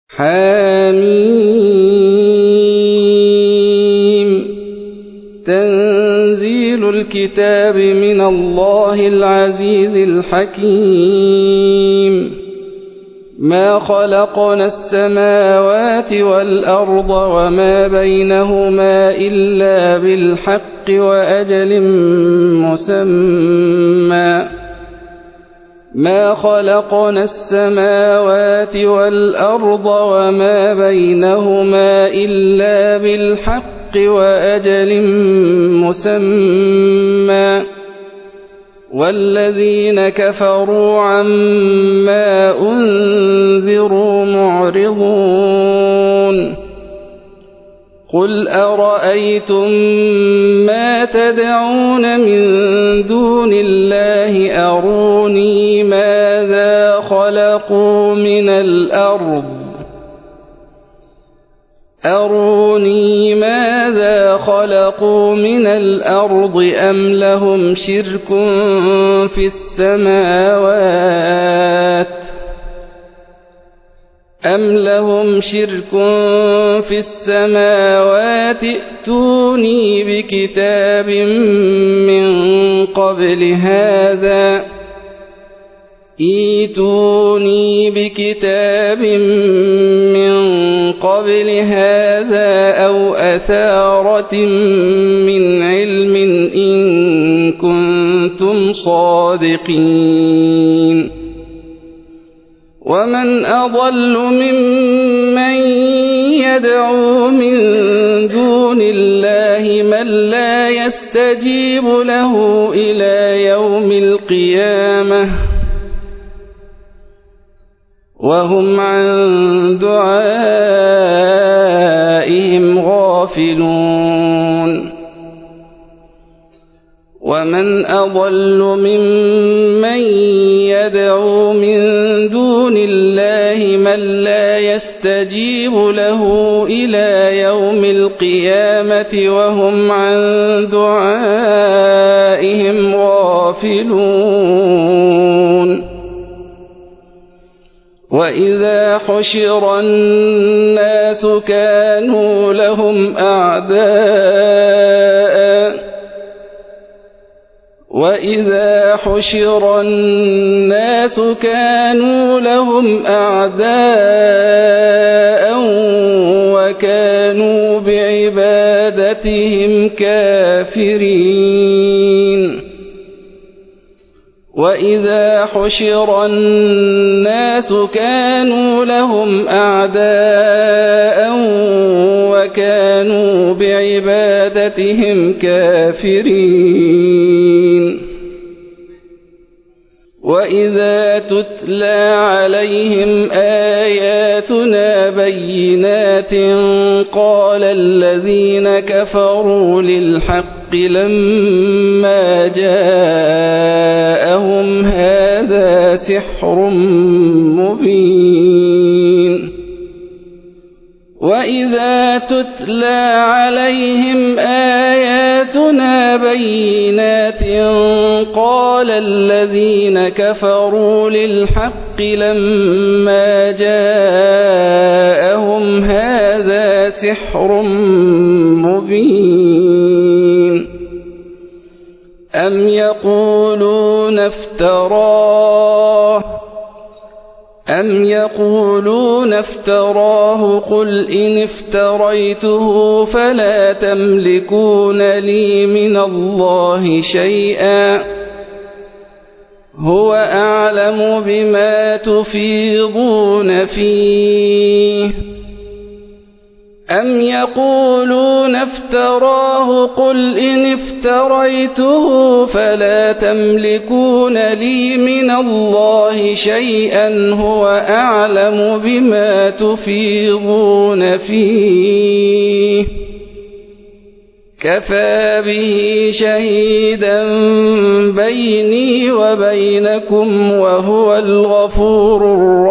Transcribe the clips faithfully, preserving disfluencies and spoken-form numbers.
حميم تنزيل الكتاب من الله العزيز الحكيم ما خلقنا السماوات والأرض وما بينهما إلا بالحق وأجل مسمى ما خلقنا السماوات والأرض وما بينهما إلا بالحق وأجل مسمى والذين كفروا عما أنذروا معرضون قل أرأيتم ما تدعون من دون الله أروني ماذا خلقوا من الأرض أروني ماذا خلقوا من الأرض أم لهم شرك في السماوات أم لهم شرك في السماوات ائتوني بكتاب من قبل هذا ائتوني بكتاب من قبل هذا أو أثارة من علم إن كنتم صادقين ومن أضل ممن يدعو من دون الله من لا يستجيب له إلى يوم القيامة وهم عن دعائهم غافلون ومن أضل ممن يدعو من دون الله من لا يستجيب له إلى يوم القيامة وهم عن دعائهم غافلون وإذا حشر الناس كانوا لهم أعداء وإذا حشر الناس كانوا لهم أعداء وكانوا بعبادتهم كافرين وإذا حشر الناس كانوا لهم أعداء وكانوا بعبادتهم كافرين وإذا تتلى عليهم آياتنا بينات قال الذين كفروا للحق لما جاءهم هذا سحر مبين وإذا تتلى عليهم آياتنا بينات قال الذين كفروا للحق لما جاءهم هذا سحر مبين أم يقولون افتراه أم يقولون افتراه قل إن افتريته فلا تملكون لي من الله شيئا هو أعلم بما تفيضون فيه أم يقولون افتراه قل إن افتريته فلا تملكون لي من الله شيئا هو أعلم بما تفيضون فيه كفى به شهيدا بيني وبينكم وهو الغفور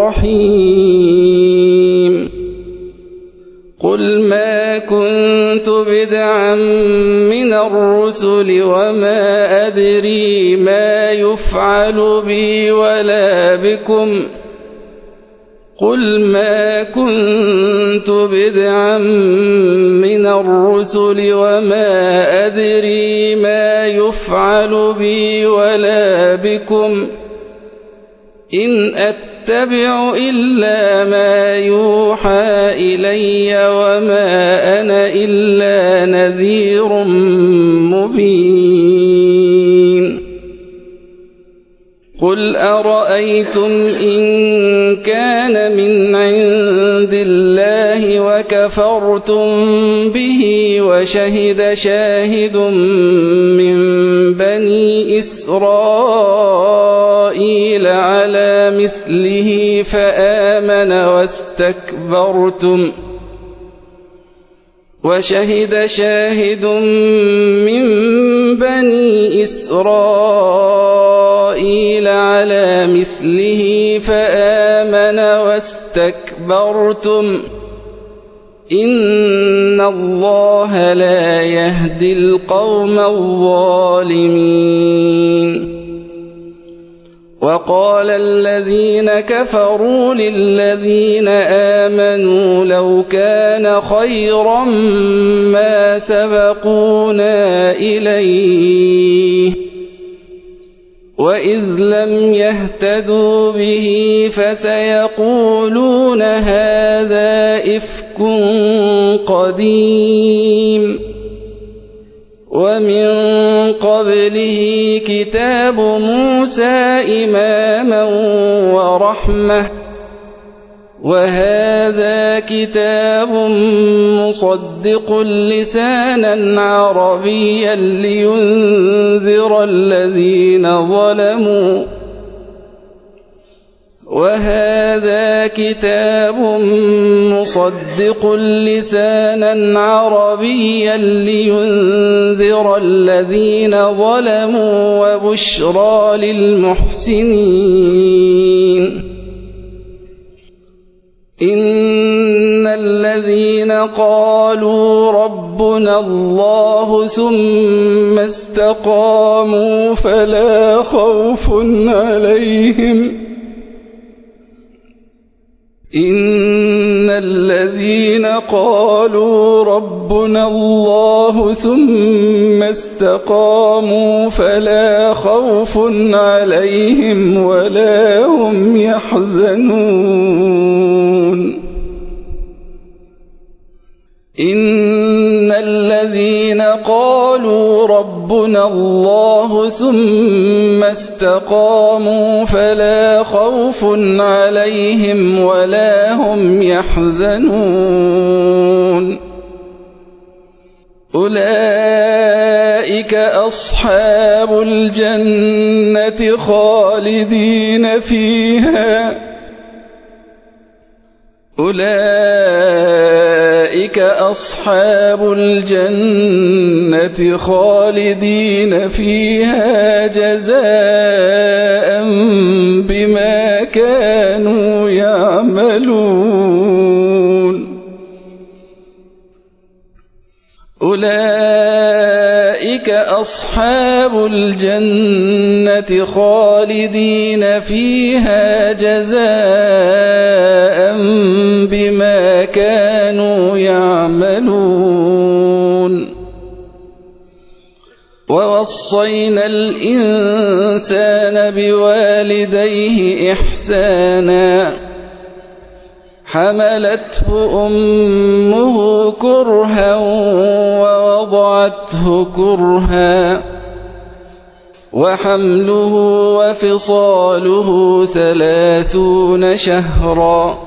الرحيم قل ما كنت بدعا من الرسل وما أدري ما يفعل بي ولا بكم قل ما كنت بدعا من الرسل وما أدري ما يفعل بي ولا بكم إن أتبع إلا ما يوحى إلي وما أنا إلا نذير مبين قل أرأيتم إن كان من عند الله وكفرتم به وشهد شاهد من بني إسرائيل على مثله فآمن واستكبرتم وشهد شاهد من بني إسرائيل على مثله فآمن واستكبرتم إن الله لا يهدي القوم الظالمين وقال الذين كفروا للذين آمنوا لو كان خيرا ما سبقونا إليه وإذ لم يهتدوا به فسيقولون هذا إفك قديم ومن قبله كتاب موسى إماما ورحمة وهذا كتاب مصدق لسانا عربيا لينذر الذين ظلموا وهذا كتاب مصدق لسانا عربيا لينذر الذين ظلموا وبشرى للمحسنين إن الذين قالوا ربنا الله ثم استقاموا فلا خوف عليهم إن الذين قالوا ربنا الله ثم استقاموا فلا خوف عليهم ولا هم يحزنون إن الذين قالوا ربنا الله ثم استقاموا فلا خوف عليهم ولا هم يحزنون أولئك أصحاب الجنة خالدين فيها أولئك أصحاب الجنة خالدين فيها جزاء بما كانوا يعملون أولئك أصحاب الجنة خالدين فيها جزاء بما كانوا يعملون ووصينا الإنسان بوالديه إحسانا حملته أمه كرها ووضعته كرها وحمله وفصاله ثلاثون شهرا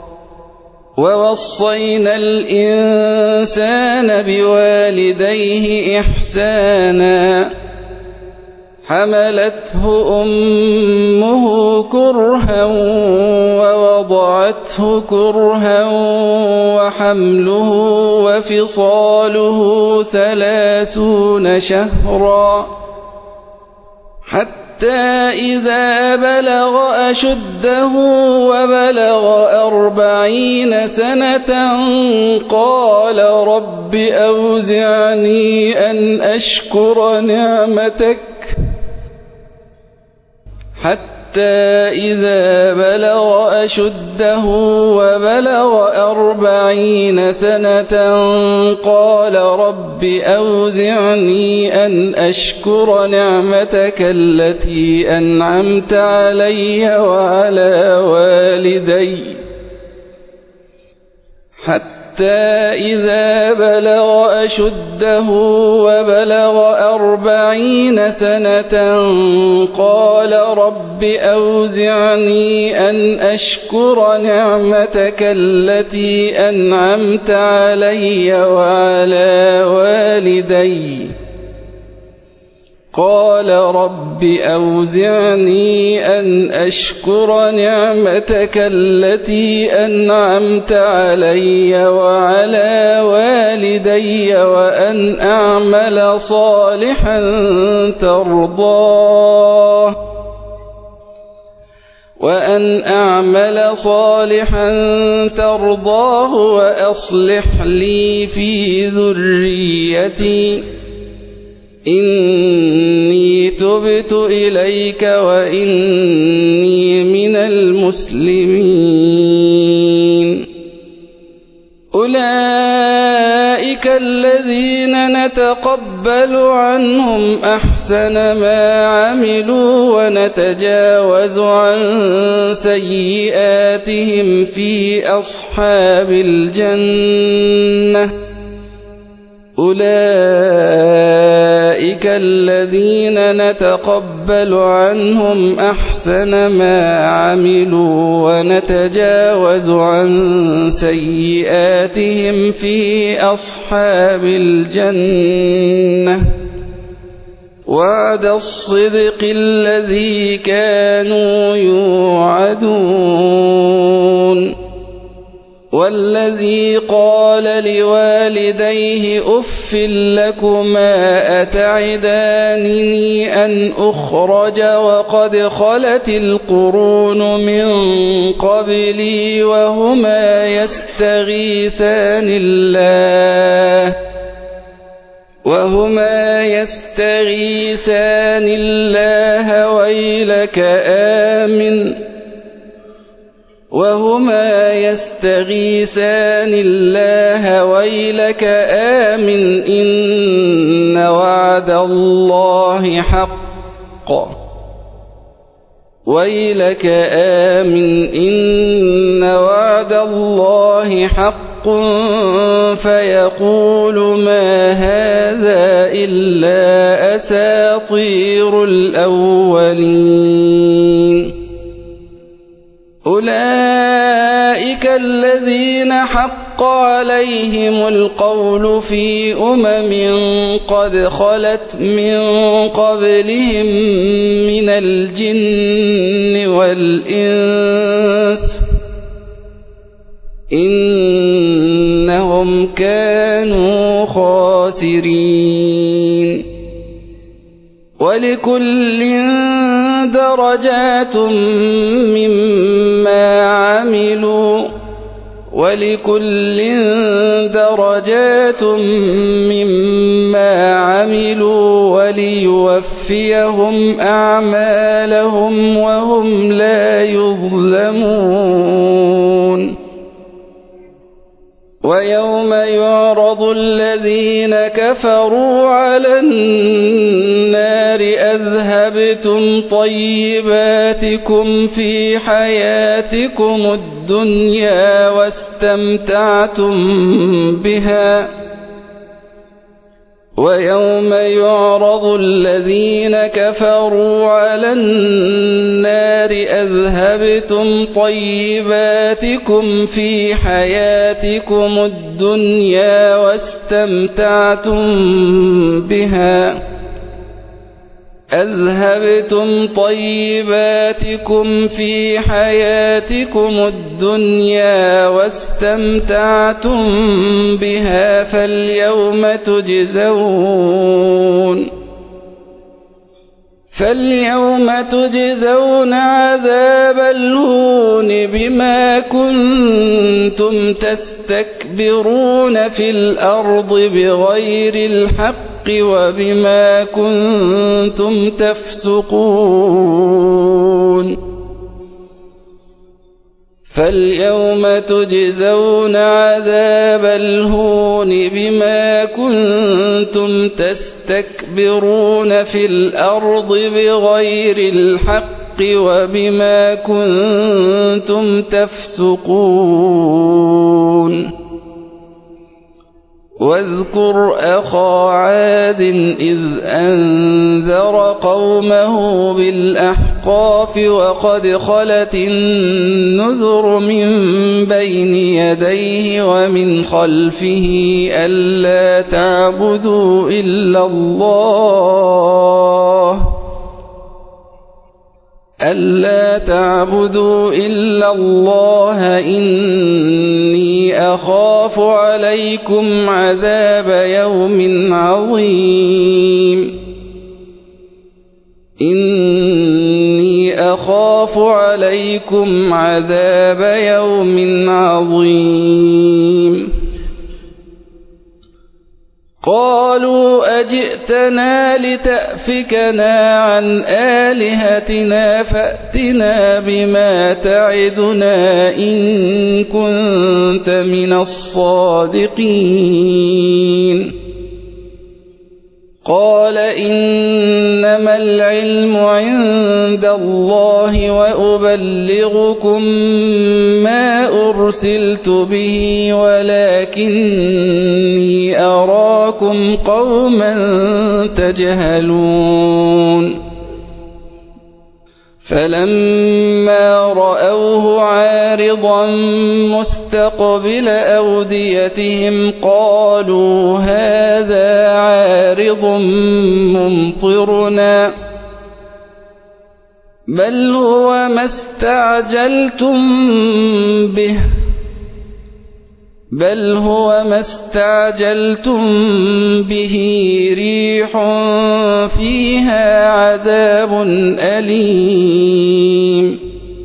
ووصينا الإنسان بوالديه إحسانا حملته أمه كرها ووضعته كرها وحمله وفصاله ثلاثون شهرا حتى إذا بلغ أشده وبلغ أربعين سنة قال رب أوزعني أن أشكر نعمتك حتى إذا بلغ أشده وبلغ أربعين سنة قال رب أوزعني أن أشكر نعمتك التي أنعمت علي وعلى والدي حتى إذا بلغ أشده وبلغ أربعين سنة قال رب أوزعني أن أشكر نعمتك التي أنعمت علي وعلى والدي قال رب أوزعني أن أشكر نعمتك التي أنعمت علي وعلى والدي وأن أعمل صالحا ترضاه وأن أعمل صالحا ترضاه وأصلح لي في ذريتي إني تبت إليك وإني من المسلمين أولئك الذين نتقبل عنهم أحسن ما عملوا ونتجاوز عن سيئاتهم في أصحاب الجنة أولئك الذين نتقبل عنهم أحسن ما عملوا ونتجاوز عن سيئاتهم في أصحاب الجنة وعد الصدق الذي كانوا يوعدون والذي قال لوالديه أف لكما أتعدانني أن أخرج وقد خلت القرون من قبلي وهما يستغيثان الله وهما يستغيثان الله ويلك آمن وهما يستغيثان الله ويلك آمن إن وعد الله حق ويلك آمن إن وعد الله حق فيقول ما هذا إلا أساطير الأولين أولئك الذين حق عليهم القول في أمم قد خلت من قبلهم من الجن والإنس إنهم كانوا خاسرين ولكل درجات مما عملوا ولكل درجات مما عملوا وليوفيهم أعمالهم وهم لا يظلمون ويوم يعرض الذين كفروا على النار أذهبتم طيباتكم في حياتكم الدنيا واستمتعتم بها ويوم يعرض الذين كفروا على النار أذهبتم طيباتكم في حياتكم الدنيا واستمتعتم بها أذهبتم طيباتكم في حياتكم الدنيا واستمتعتم بها فاليوم تجزون فاليوم تجزون عذاب الهون بما كنتم تستكبرون في الأرض بغير الحق وبما كنتم تفسقون فاليوم تجزون عذاب الهون بما كنتم تستكبرون في الأرض بغير الحق وبما كنتم تفسقون واذكر أخا عاد إذ أنذر قومه بالأحقاف وقد خلت النذر من بين يديه ومن خلفه ألا تعبدوا إلا الله ألا تعبدوا إلا الله إني أخاف عليكم عذاب يوم عظيم إني أخاف عليكم عذاب يوم عظيم قالوا أجئتنا لتأفكنا عن آلهتنا فأتنا بما تعدنا إن كنت من الصادقين قال إنما العلم عند الله وأبلغكم ما أرسلت به ولكني أراكم قوما تجهلون فلما رأوه عارضا مستقبل أوديتهم قالوا هذا عارض ممطرنا بل هو ما استعجلتم به بل هو ما استعجلتم به ريح فيها عذاب أليم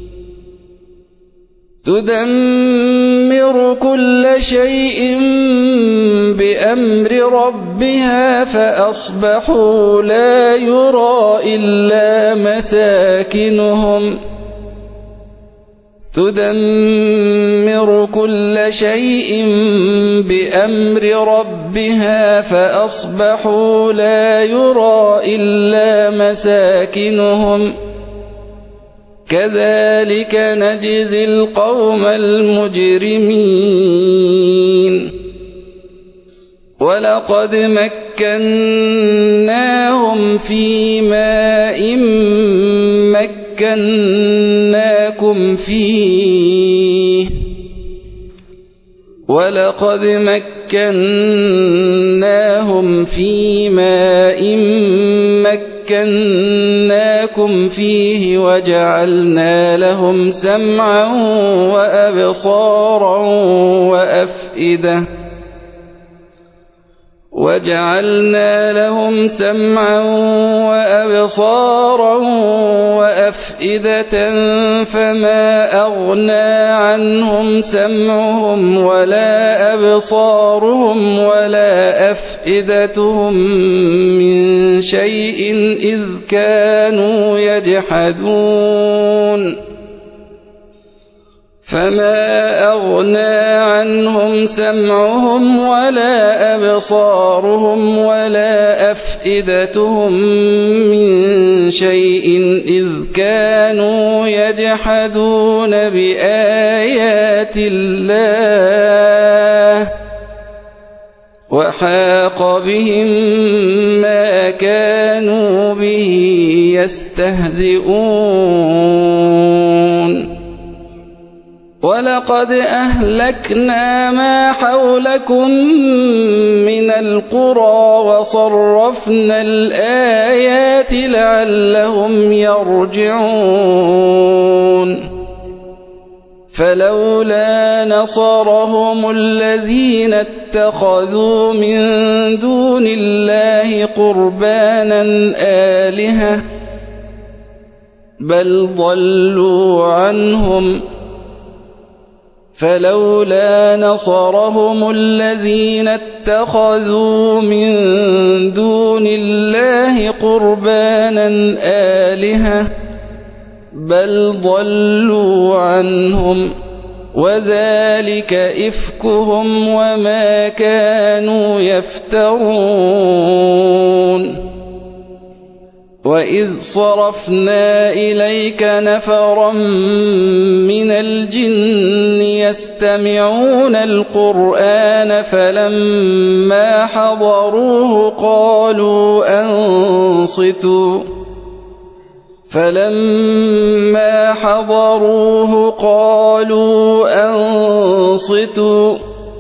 تدمر كل شيء بأمر ربها فأصبحوا لا يرى إلا مساكنهم تدمر كل شيء بأمر ربها فأصبحوا لا يرى إلا مساكنهم كذلك نجزي القوم المجرمين ولقد مكناهم في ماء مكناكم فيه ولقد مكناهم في ماء مكناكم فيه وجعلنا لهم سمعا وأبصارا وأفئدة وجعلنا لهم سمعا وأبصارا وأفئدة فما أغنى عنهم سمعهم ولا أبصارهم ولا أفئدتهم من شيء إذ كانوا يجحدون فما أغنى عنهم سمعهم ولا أبصارهم ولا أفئدتهم من شيء إذ كانوا يجحدون بآيات الله وحاق بهم ما كانوا به يستهزئون ولقد أهلكنا ما حولكم من القرى وصرفنا الآيات لعلهم يرجعون فلولا نصرهم الذين اتخذوا من دون الله قربانا آلهة بل ضلوا عنهم فلولا نصرهم الذين اتخذوا من دون الله قربانا آلهة بل ضلوا عنهم وذلك إفكهم وما كانوا يفترون وإذ صرفنا إليك نفرا من الجن يستمعون القرآن فلما حضروه قالوا أنصتوا فلما حضروه قالوا أنصتوا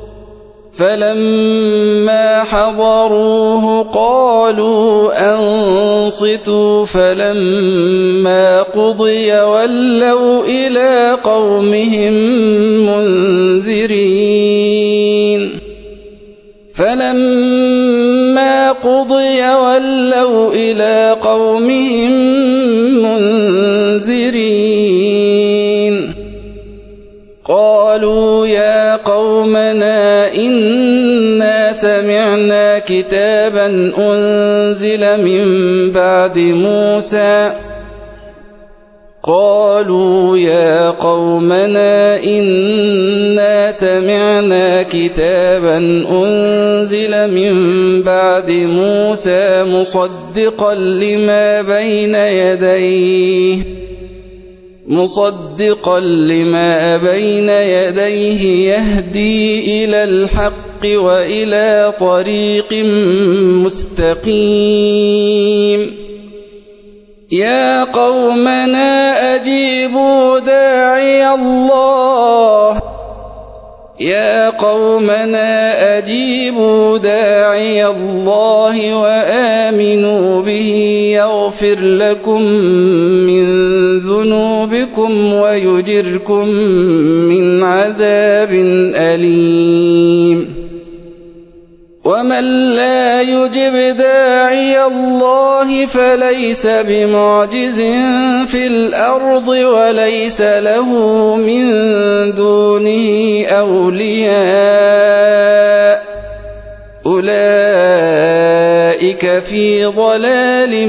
فلما حضروه قالوا أنصتوا فلما قضي ولوا إلى قومهم منذرين فلما قضي ولوا إلى قومهم منذرين قالوا يا قومنا إنا سمعنا كتابا أنزل من بعد موسى قالوا يا قومنا إنا سمعنا كتابا أنزل من بعد موسى مصدقا لما بين يديه مصدقا لما بين يديه يهدي إلى الحق وإلى طريق مستقيم يا قومنا أجيبوا داعي الله يا قومنا أجيبوا داعي الله وآمنوا به يغفر لكم من ذنوبكم ويجركم من عذاب أليم ومن لا يجب داعي الله فليس بمعجز في الأرض وليس له من دونه أولياء أولئك في ضلال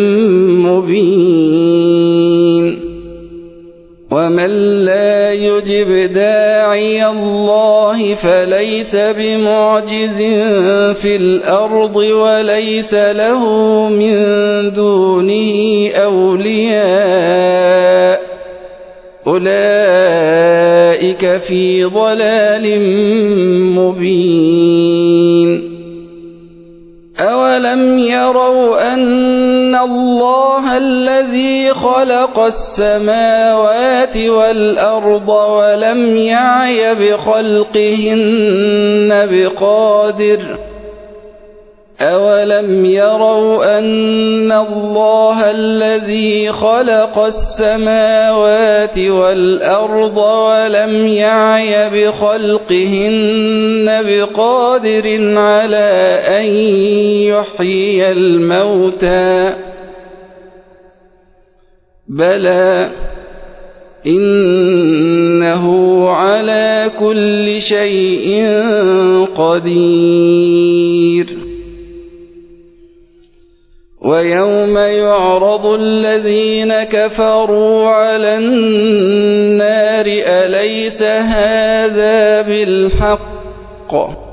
مبين ومن لا يجب داعي الله فليس بمعجز في الأرض وليس له من دونه أولياء أولئك في ضلال مبين أولم يروا أن الله الذي خلق السماوات والأرض ولم يعي بخلقهن بقادر أولم يروا أن الله الذي خلق السماوات والأرض ولم يعي بخلقهن بقادر على أن يحيي الموتى بلى إنه على كل شيء قدير ويوم يعرض الذين كفروا على النار أليس هذا بالحق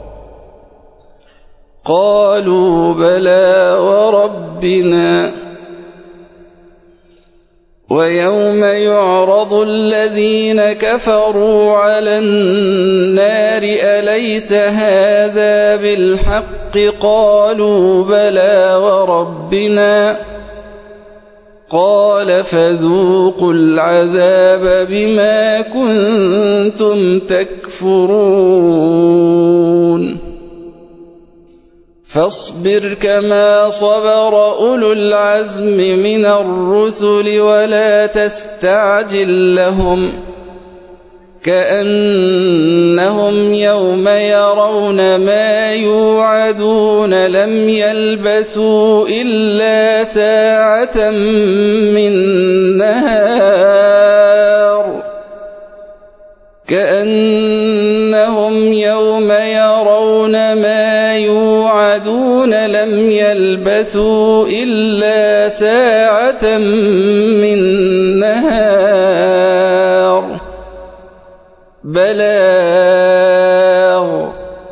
قالوا بلى وربنا ويوم يعرض الذين كفروا على النار أليس هذا بالحق قالوا بلى وربنا قال فذوقوا العذاب بما كنتم تكفرون فاصبر كما صبر أولو العزم من الرسل ولا تستعجل لهم كأنهم يوم يرون ما يوعدون لم يلبثوا إلا ساعة من نهار كأن كأنهم يوم يرون ما يوعدون لم يلبثوا إلا ساعة من نهار بلاغ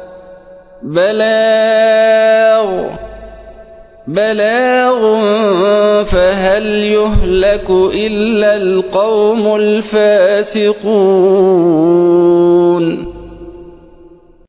بلاغ بلاغ فهل يهلك إلا القوم الفاسقون